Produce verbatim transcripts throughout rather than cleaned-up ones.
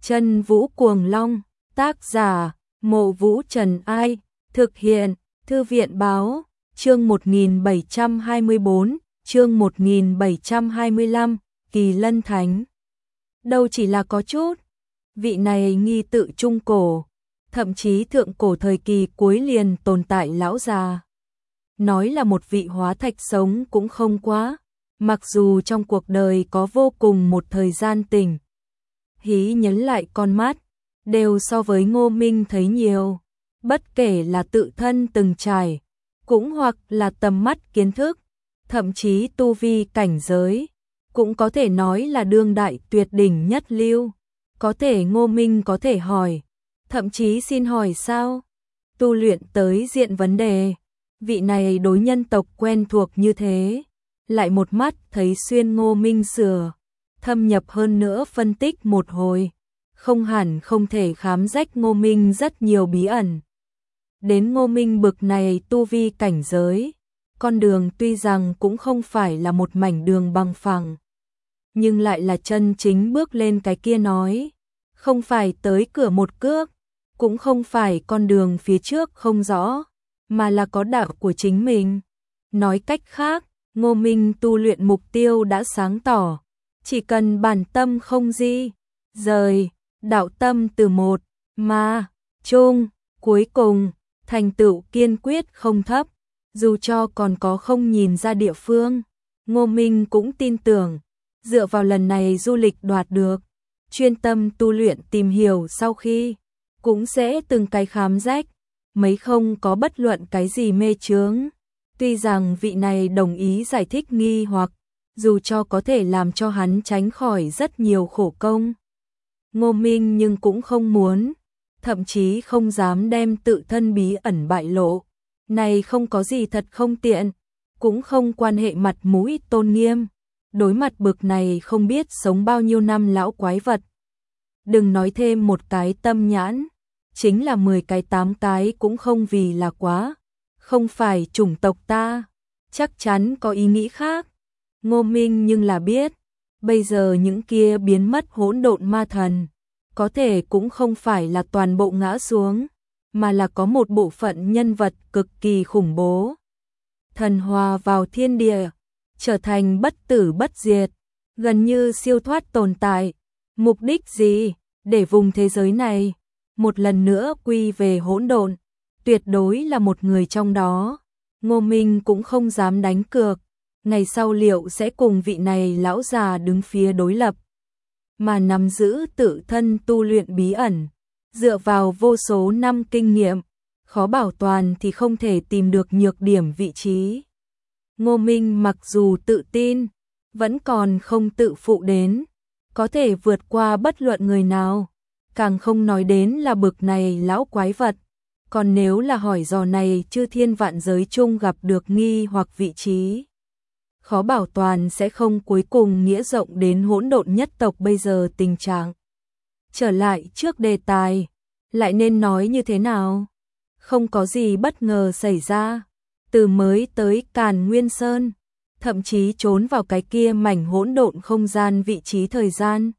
Chân Vũ Cuồng Long, tác giả, Mộ Vũ Trần Ai, thực hiện, Thư viện Báo, chương một nghìn bảy trăm hai mươi tư, chương một nghìn bảy trăm hai mươi lăm, Kỳ Lân Thánh. Đâu chỉ là có chút, vị này nghi tự trung cổ, thậm chí thượng cổ thời kỳ cuối liền tồn tại lão già. Nói là một vị hóa thạch sống cũng không quá, mặc dù trong cuộc đời có vô cùng một thời gian tỉnh. Hí nhấn lại con mắt, đều so với Ngô Minh thấy nhiều, bất kể là tự thân từng trải, cũng hoặc là tầm mắt kiến thức, thậm chí tu vi cảnh giới, cũng có thể nói là đương đại tuyệt đỉnh nhất lưu. Có thể Ngô Minh có thể hỏi, thậm chí xin hỏi sao? Tu luyện tới diện vấn đề, vị này đối nhân tộc quen thuộc như thế, lại một mắt thấy xuyên Ngô Minh sửa, thâm nhập hơn nữa phân tích một hồi, không hẳn không thể khám rách Ngô Minh rất nhiều bí ẩn. Đến Ngô Minh bực này tu vi cảnh giới, con đường tuy rằng cũng không phải là một mảnh đường bằng phẳng, nhưng lại là chân chính bước lên cái kia nói, không phải tới cửa một cước, cũng không phải con đường phía trước không rõ, mà là có đạo của chính mình. Nói cách khác, Ngô Minh tu luyện mục tiêu đã sáng tỏ, chỉ cần bản tâm không di rời, đạo tâm từ một mà chung, cuối cùng thành tựu kiên quyết không thấp, dù cho còn có không nhìn ra địa phương, Ngô Minh cũng tin tưởng, dựa vào lần này du lịch đoạt được, chuyên tâm tu luyện tìm hiểu sau khi, cũng sẽ từng cái khám rách, mấy không có bất luận cái gì mê chướng. Tuy rằng vị này đồng ý giải thích nghi hoặc, dù cho có thể làm cho hắn tránh khỏi rất nhiều khổ công, Ngô Minh nhưng cũng không muốn, thậm chí không dám đem tự thân bí ẩn bại lộ. Này không có gì thật không tiện, cũng không quan hệ mặt mũi tôn nghiêm. Đối mặt bực này không biết sống bao nhiêu năm lão quái vật. Đừng nói thêm một cái tâm nhãn, chính là mười cái tám cái cũng không vì là quá. Không phải chủng tộc ta, chắc chắn có ý nghĩ khác. Ngô Minh nhưng là biết, bây giờ những kia biến mất hỗn độn ma thần, có thể cũng không phải là toàn bộ ngã xuống, mà là có một bộ phận nhân vật cực kỳ khủng bố. Thần hòa vào thiên địa, trở thành bất tử bất diệt, gần như siêu thoát tồn tại. Mục đích gì? Để vùng thế giới này một lần nữa quy về hỗn độn, tuyệt đối là một người trong đó. Ngô Minh cũng không dám đánh cược, ngày sau liệu sẽ cùng vị này lão già đứng phía đối lập, mà nắm giữ tự thân tu luyện bí ẩn, dựa vào vô số năm kinh nghiệm, khó bảo toàn thì không thể tìm được nhược điểm vị trí. Ngô Minh mặc dù tự tin, vẫn còn không tự phụ đến, có thể vượt qua bất luận người nào, càng không nói đến là bực này lão quái vật. Còn nếu là hỏi dò này chư thiên vạn giới chung gặp được nghi hoặc vị trí, khó bảo toàn sẽ không cuối cùng nghĩa rộng đến hỗn độn nhất tộc bây giờ tình trạng. Trở lại trước đề tài, lại nên nói như thế nào? Không có gì bất ngờ xảy ra, từ mới tới Càn Nguyên Sơn, thậm chí trốn vào cái kia mảnh hỗn độn không gian vị trí thời gian.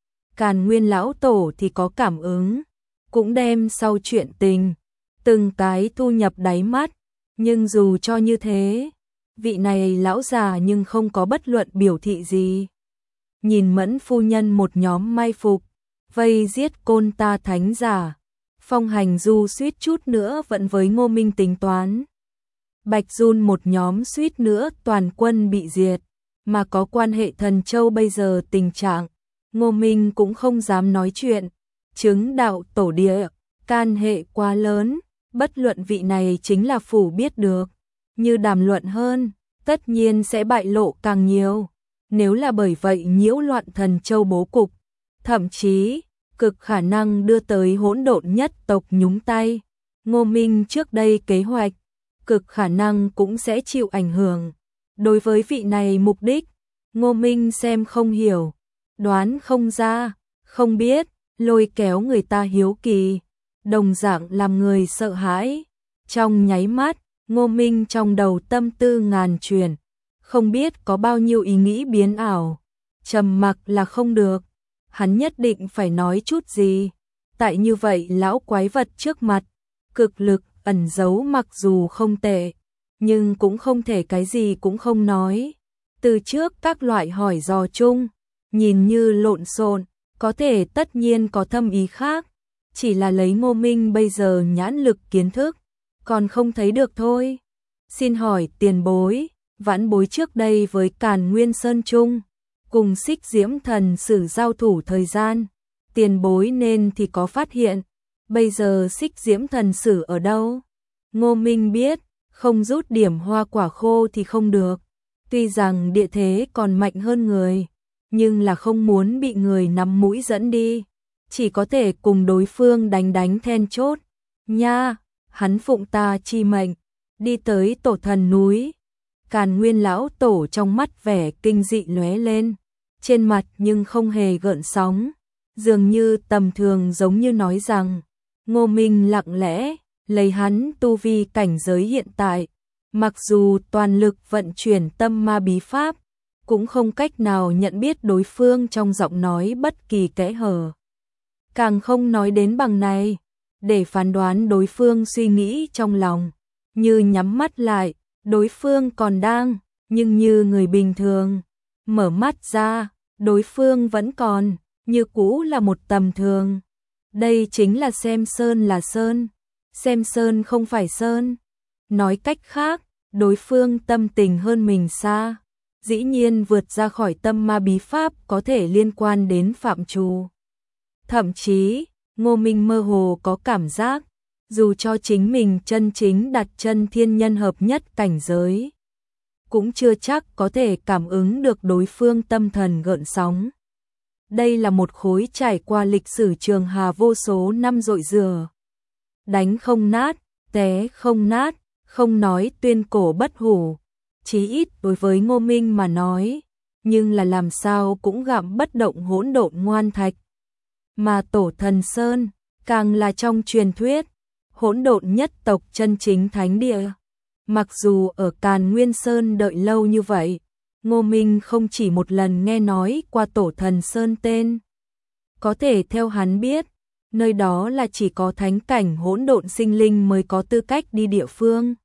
Càn Nguyên lão tổ thì có cảm ứng, cũng đem sau chuyện tình từng cái thu nhập đáy mắt, nhưng dù cho như thế, vị này lão già nhưng không có bất luận biểu thị gì. Nhìn Mẫn phu nhân một nhóm mai phục, vây giết Côn Ta thánh giả, Phong Hành Du suýt chút nữa vẫn với Ngô Minh tính toán. Bạch Jun một nhóm suýt nữa toàn quân bị diệt, mà có quan hệ thần châu bây giờ tình trạng, Ngô Minh cũng không dám nói chuyện. Chứng đạo tổ địa, can hệ quá lớn, bất luận vị này chính là phủ biết được, như đàm luận hơn, tất nhiên sẽ bại lộ càng nhiều. Nếu là bởi vậy nhiễu loạn thần châu bố cục, thậm chí cực khả năng đưa tới hỗn độn nhất tộc nhúng tay. Ngô Minh trước đây kế hoạch, cực khả năng cũng sẽ chịu ảnh hưởng. Đối với vị này mục đích, Ngô Minh xem không hiểu, đoán không ra, không biết, lôi kéo người ta hiếu kỳ, đồng dạng làm người sợ hãi. Trong nháy mắt, Ngô Minh trong đầu tâm tư ngàn chuyển, không biết có bao nhiêu ý nghĩ biến ảo. Trầm mặc là không được, hắn nhất định phải nói chút gì. Tại như vậy lão quái vật trước mặt, cực lực ẩn giấu mặc dù không tệ, nhưng cũng không thể cái gì cũng không nói. Từ trước các loại hỏi dò chung, nhìn như lộn xộn, có thể tất nhiên có thâm ý khác, chỉ là lấy Ngô Minh bây giờ nhãn lực kiến thức, còn không thấy được thôi. Xin hỏi tiền bối, vãn bối trước đây với Càn Nguyên Sơn chung, cùng Xích Diễm Thần Sử giao thủ thời gian, tiền bối nên thì có phát hiện, bây giờ Xích Diễm Thần Sử ở đâu? Ngô Minh biết, không rút điểm hoa quả khô thì không được. Tuy rằng địa thế còn mạnh hơn người, nhưng là không muốn bị người nắm mũi dẫn đi, chỉ có thể cùng đối phương đánh đánh then chốt. Nha, hắn phụng ta chi mệnh, đi tới tổ thần núi. Càn Nguyên lão tổ trong mắt vẻ kinh dị lóe lên, trên mặt nhưng không hề gợn sóng, dường như tầm thường, giống như nói rằng Ngô Minh lặng lẽ lấy hắn tu vi cảnh giới hiện tại, mặc dù toàn lực vận chuyển tâm ma bí pháp, cũng không cách nào nhận biết đối phương trong giọng nói bất kỳ kẽ hở. Càng không nói đến bằng này, để phán đoán đối phương suy nghĩ trong lòng, như nhắm mắt lại, đối phương còn đang, nhưng như người bình thường, mở mắt ra, đối phương vẫn còn, như cũ là một tầm thường. Đây chính là xem sơn là sơn, xem sơn không phải sơn. Nói cách khác, đối phương tâm tình hơn mình xa, dĩ nhiên vượt ra khỏi tâm ma bí pháp có thể liên quan đến phạm trù. Thậm chí, Ngô Minh mơ hồ có cảm giác, dù cho chính mình chân chính đặt chân thiên nhân hợp nhất cảnh giới, cũng chưa chắc có thể cảm ứng được đối phương tâm thần gợn sóng. Đây là một khối trải qua lịch sử trường hà vô số năm dội rửa. Đánh không nát, té không nát, không nói tuyên cổ bất hủ. Chí ít đối với Ngô Minh mà nói, nhưng là làm sao cũng gặm bất động hỗn độn ngoan thạch. Mà Tổ Thần Sơn, càng là trong truyền thuyết, hỗn độn nhất tộc chân chính thánh địa. Mặc dù ở Càn Nguyên Sơn đợi lâu như vậy, Ngô Minh không chỉ một lần nghe nói qua Tổ Thần Sơn tên. Có thể theo hắn biết, nơi đó là chỉ có thánh cảnh hỗn độn sinh linh mới có tư cách đi địa phương.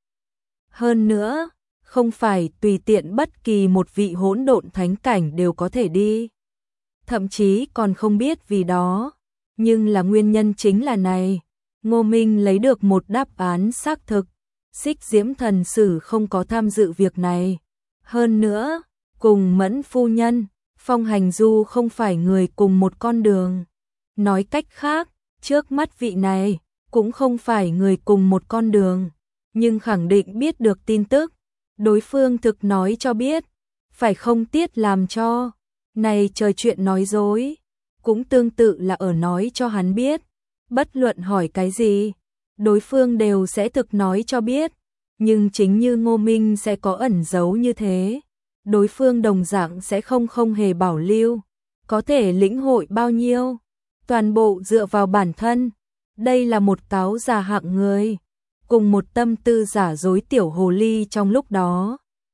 Hơn nữa, không phải tùy tiện bất kỳ một vị hỗn độn thánh cảnh đều có thể đi. Thậm chí còn không biết vì đó, nhưng là nguyên nhân chính là này. Ngô Minh lấy được một đáp án xác thực, Xích Diễm Thần Sử không có tham dự việc này. Hơn nữa, cùng Mẫn phu nhân, Phong Hành Du không phải người cùng một con đường. Nói cách khác, trước mắt vị này cũng không phải người cùng một con đường, nhưng khẳng định biết được tin tức, đối phương thực nói cho biết, phải không tiết làm cho. Này trời, chuyện nói dối, cũng tương tự là ở nói cho hắn biết, bất luận hỏi cái gì, đối phương đều sẽ thực nói cho biết, nhưng chính như Ngô Minh sẽ có ẩn giấu như thế, đối phương đồng dạng sẽ không không hề bảo lưu, có thể lĩnh hội bao nhiêu, toàn bộ dựa vào bản thân. Đây là một cáo già hạng người, cùng một tâm tư giả dối tiểu hồ ly trong lúc đó.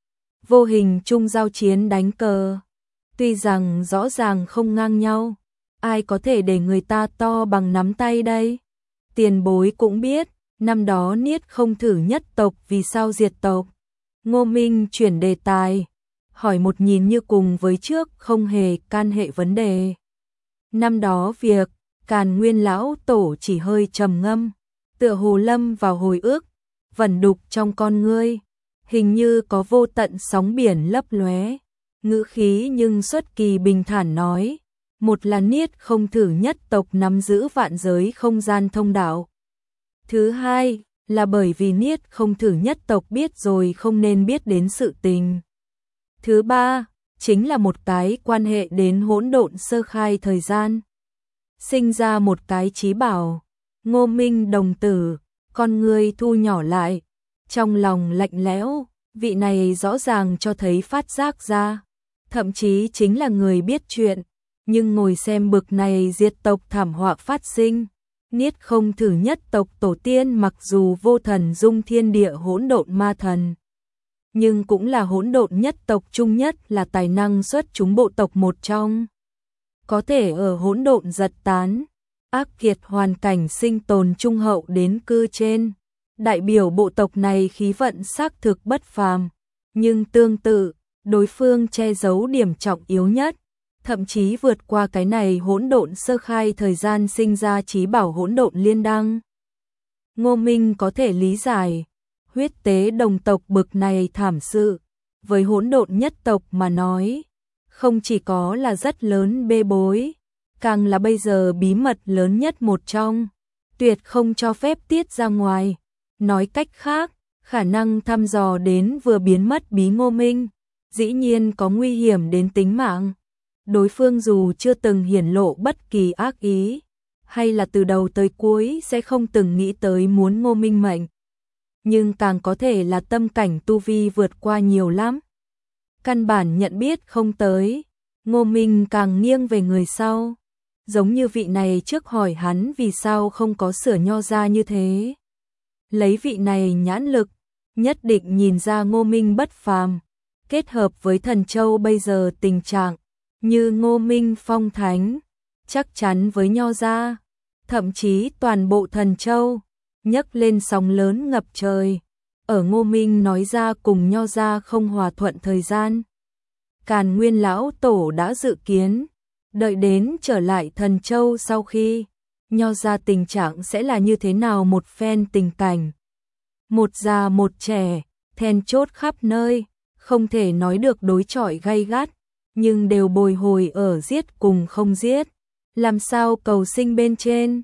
Vô hình chung giao chiến đánh cờ, tuy rằng rõ ràng không ngang nhau, ai có thể để người ta to bằng nắm tay đây? Tiền bối cũng biết, năm đó Niết không thử nhất tộc vì sao diệt tộc. Ngô Minh chuyển đề tài, hỏi một nhìn như cùng với trước không hề can hệ vấn đề. Năm đó việc Càn Nguyên lão tổ chỉ hơi trầm ngâm, tựa hồ lâm vào hồi ức, vẩn đục trong con ngươi, hình như có vô tận sóng biển lấp lóe, ngữ khí nhưng xuất kỳ bình thản nói, một là Niết không thử nhất tộc nắm giữ vạn giới không gian thông đạo. Thứ hai là bởi vì Niết không thử nhất tộc biết rồi không nên biết đến sự tình. Thứ ba chính là một cái quan hệ đến hỗn độn sơ khai thời gian. Sinh ra một cái chí bảo. Ngô Minh đồng tử, con người thu nhỏ lại, trong lòng lạnh lẽo, vị này rõ ràng cho thấy phát giác ra, thậm chí chính là người biết chuyện, nhưng ngồi xem bực này diệt tộc thảm họa phát sinh. Niết không thử nhất tộc tổ tiên mặc dù vô thần dung thiên địa hỗn độn ma thần, nhưng cũng là hỗn độn nhất tộc chung nhất, là tài năng xuất chúng bộ tộc một trong. có thể ở hỗn độn giật tán, ác kiệt hoàn cảnh sinh tồn trung hậu đến cư trên. Đại biểu bộ tộc này khí vận xác thực bất phàm, nhưng tương tự, đối phương che giấu điểm trọng yếu nhất, thậm chí vượt qua cái này hỗn độn sơ khai thời gian sinh ra chí bảo hỗn độn liên đăng. Ngô Minh có thể lý giải, huyết tế đồng tộc bực này thảm sự, với hỗn độn nhất tộc mà nói, không chỉ có là rất lớn bê bối, càng là bây giờ bí mật lớn nhất một trong, tuyệt không cho phép tiết ra ngoài. Nói cách khác, khả năng thăm dò đến vừa biến mất bí Ngô Minh, dĩ nhiên có nguy hiểm đến tính mạng. Đối phương dù chưa từng hiển lộ bất kỳ ác ý, hay là từ đầu tới cuối sẽ không từng nghĩ tới muốn Ngô Minh mệnh, nhưng càng có thể là tâm cảnh tu vi vượt qua nhiều lắm. Căn bản nhận biết không tới, Ngô Minh càng nghiêng về người sau, giống như vị này trước hỏi hắn vì sao không có sửa nho ra như thế. Lấy vị này nhãn lực, nhất định nhìn ra Ngô Minh bất phàm, kết hợp với Thần Châu bây giờ tình trạng, như Ngô Minh phong thánh, chắc chắn với nho gia, thậm chí toàn bộ Thần Châu, nhấc lên sóng lớn ngập trời. Ở Ngô Minh nói ra cùng nho gia không hòa thuận thời gian, Càn Nguyên lão tổ đã dự kiến, đợi đến trở lại Thần Châu sau khi nho gia tình trạng sẽ là như thế nào một phen tình cảnh. Một già một trẻ, then chốt khắp nơi, không thể nói được đối chọi gay gắt, nhưng đều bồi hồi ở giết cùng không giết, làm sao cầu sinh bên trên.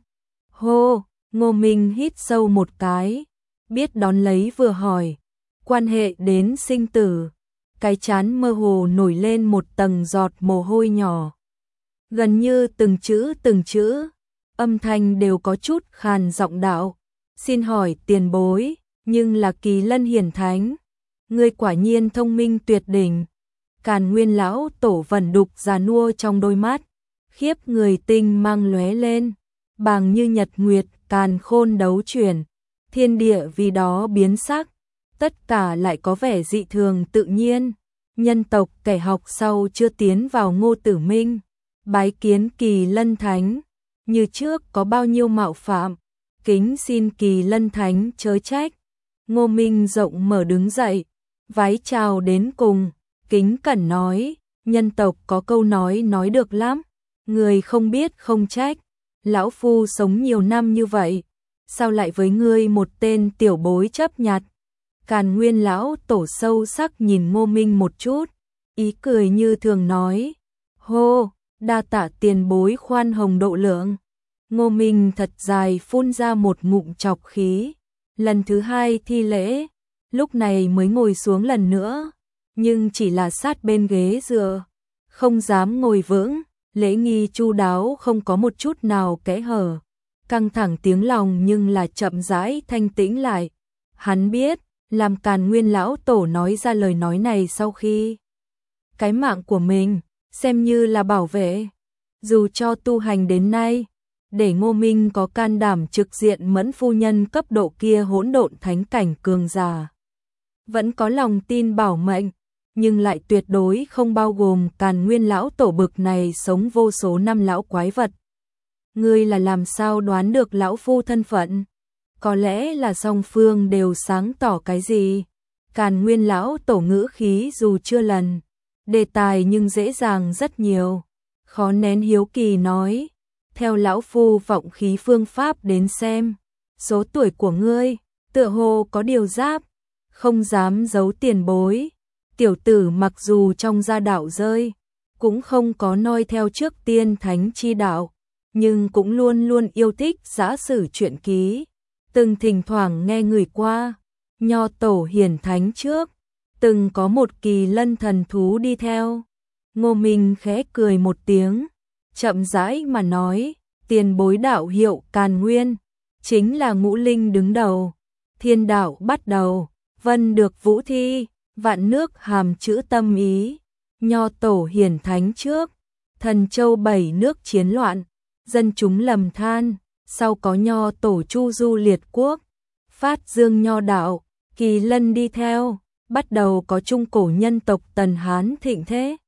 Hô, Ngô Minh hít sâu một cái, biết đón lấy vừa hỏi, quan hệ đến sinh tử, cái chán mơ hồ nổi lên một tầng giọt mồ hôi nhỏ. Gần như từng chữ từng chữ, âm thanh đều có chút khàn giọng đạo, xin hỏi tiền bối, nhưng là Kỳ Lân hiển thánh, ngươi quả nhiên thông minh tuyệt đỉnh. Càn Nguyên lão tổ vẩn đục già nua trong đôi mắt, khiếp người tinh mang lóe lên, bàng như nhật nguyệt, càn khôn đấu chuyển, thiên địa vì đó biến sắc, tất cả lại có vẻ dị thường tự nhiên. Nhân tộc kẻ học sau chưa tiến vào Ngô Tử Minh, bái kiến Kỳ Lân thánh, như trước có bao nhiêu mạo phạm, kính xin Kỳ Lân thánh chớ trách. Ngô Minh rộng mở đứng dậy, vái chào đến cùng, kính cẩn nói, nhân tộc có câu nói nói được lắm, người không biết không trách, lão phu sống nhiều năm như vậy, sao lại với ngươi một tên tiểu bối chấp nhặt. Càn Nguyên lão tổ sâu sắc nhìn Ngô Minh một chút, ý cười như thường nói, hô, đa tạ tiền bối khoan hồng độ lượng. Ngô Minh thật dài phun ra một ngụm chọc khí, lần thứ hai thi lễ, lúc này mới ngồi xuống lần nữa, nhưng chỉ là sát bên ghế dựa, không dám ngồi vững, lễ nghi chu đáo không có một chút nào kẽ hở, căng thẳng tiếng lòng nhưng là chậm rãi thanh tĩnh lại. Hắn biết, làm Càn Nguyên lão tổ nói ra lời nói này sau khi cái mạng của mình xem như là bảo vệ, dù cho tu hành đến nay, để Ngô Minh có can đảm trực diện Mẫn phu nhân cấp độ kia hỗn độn thánh cảnh cường giả, vẫn có lòng tin bảo mệnh, nhưng lại tuyệt đối không bao gồm Càn Nguyên lão tổ bực này sống vô số năm lão quái vật. Ngươi là làm sao đoán được lão phu thân phận? Có lẽ là song phương đều sáng tỏ cái gì? Càn Nguyên lão tổ ngữ khí dù chưa lần đề tài nhưng dễ dàng rất nhiều, khó nén hiếu kỳ nói, theo lão phu vọng khí phương pháp đến xem, số tuổi của ngươi tựa hồ có điều giáp, không dám giấu tiền bối, tiểu tử mặc dù trong gia đạo rơi, cũng không có noi theo trước tiên thánh chi đạo, nhưng cũng luôn luôn yêu thích giã sử truyện ký, từng thỉnh thoảng nghe người qua, nho tổ hiển thánh trước, từng có một Kỳ Lân thần thú đi theo. Ngô Minh khẽ cười một tiếng, chậm rãi mà nói, tiền bối đạo hiệu Càn Nguyên, chính là ngũ linh đứng đầu, thiên đạo bắt đầu, vân được vũ thi, vạn nước hàm chữ tâm ý, nho tổ hiển thánh trước, Thần Châu bảy nước chiến loạn, dân chúng lầm than, sau có nho tổ chu du liệt quốc, phát dương nho đạo, Kỳ Lân đi theo, bắt đầu có trung cổ nhân tộc Tần Hán thịnh thế.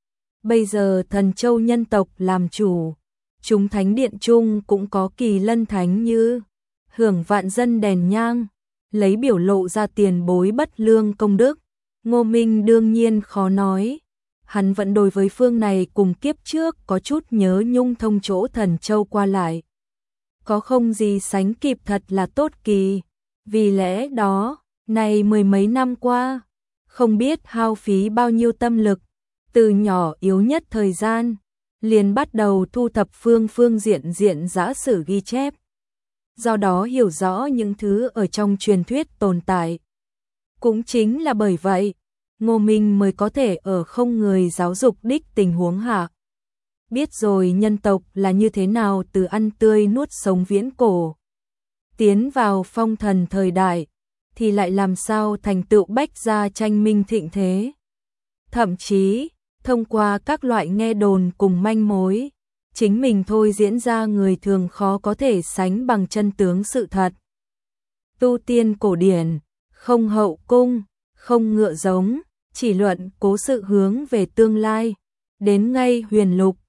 Bây giờ Thần Châu nhân tộc làm chủ, chúng thánh điện chung cũng có kỳ lân thánh như hưởng vạn dân đèn nhang, lấy biểu lộ ra tiền bối bất lương công đức. Ngô Minh đương nhiên khó nói, hắn vẫn đối với phương này cùng kiếp trước có chút nhớ nhung thông chỗ Thần Châu qua lại. Có không gì sánh kịp thật là tốt kỳ, vì lẽ đó, này mười mấy năm qua, không biết hao phí bao nhiêu tâm lực, từ nhỏ yếu nhất thời gian, liền bắt đầu thu thập phương phương diện diện giả sử ghi chép. Do đó hiểu rõ những thứ ở trong truyền thuyết tồn tại. Cũng chính là bởi vậy, Ngô Minh mới có thể ở không người giáo dục đích tình huống hạ. Biết rồi nhân tộc là như thế nào từ ăn tươi nuốt sống viễn cổ. Tiến vào phong thần thời đại, thì lại làm sao thành tựu bách gia tranh minh thịnh thế. Thậm chí, thông qua các loại nghe đồn cùng manh mối, chính mình thôi diễn ra người thường khó có thể sánh bằng chân tướng sự thật. Tu tiên cổ điển, không hậu cung, không ngựa giống, chỉ luận cố sự hướng về tương lai, đến ngay huyền lục,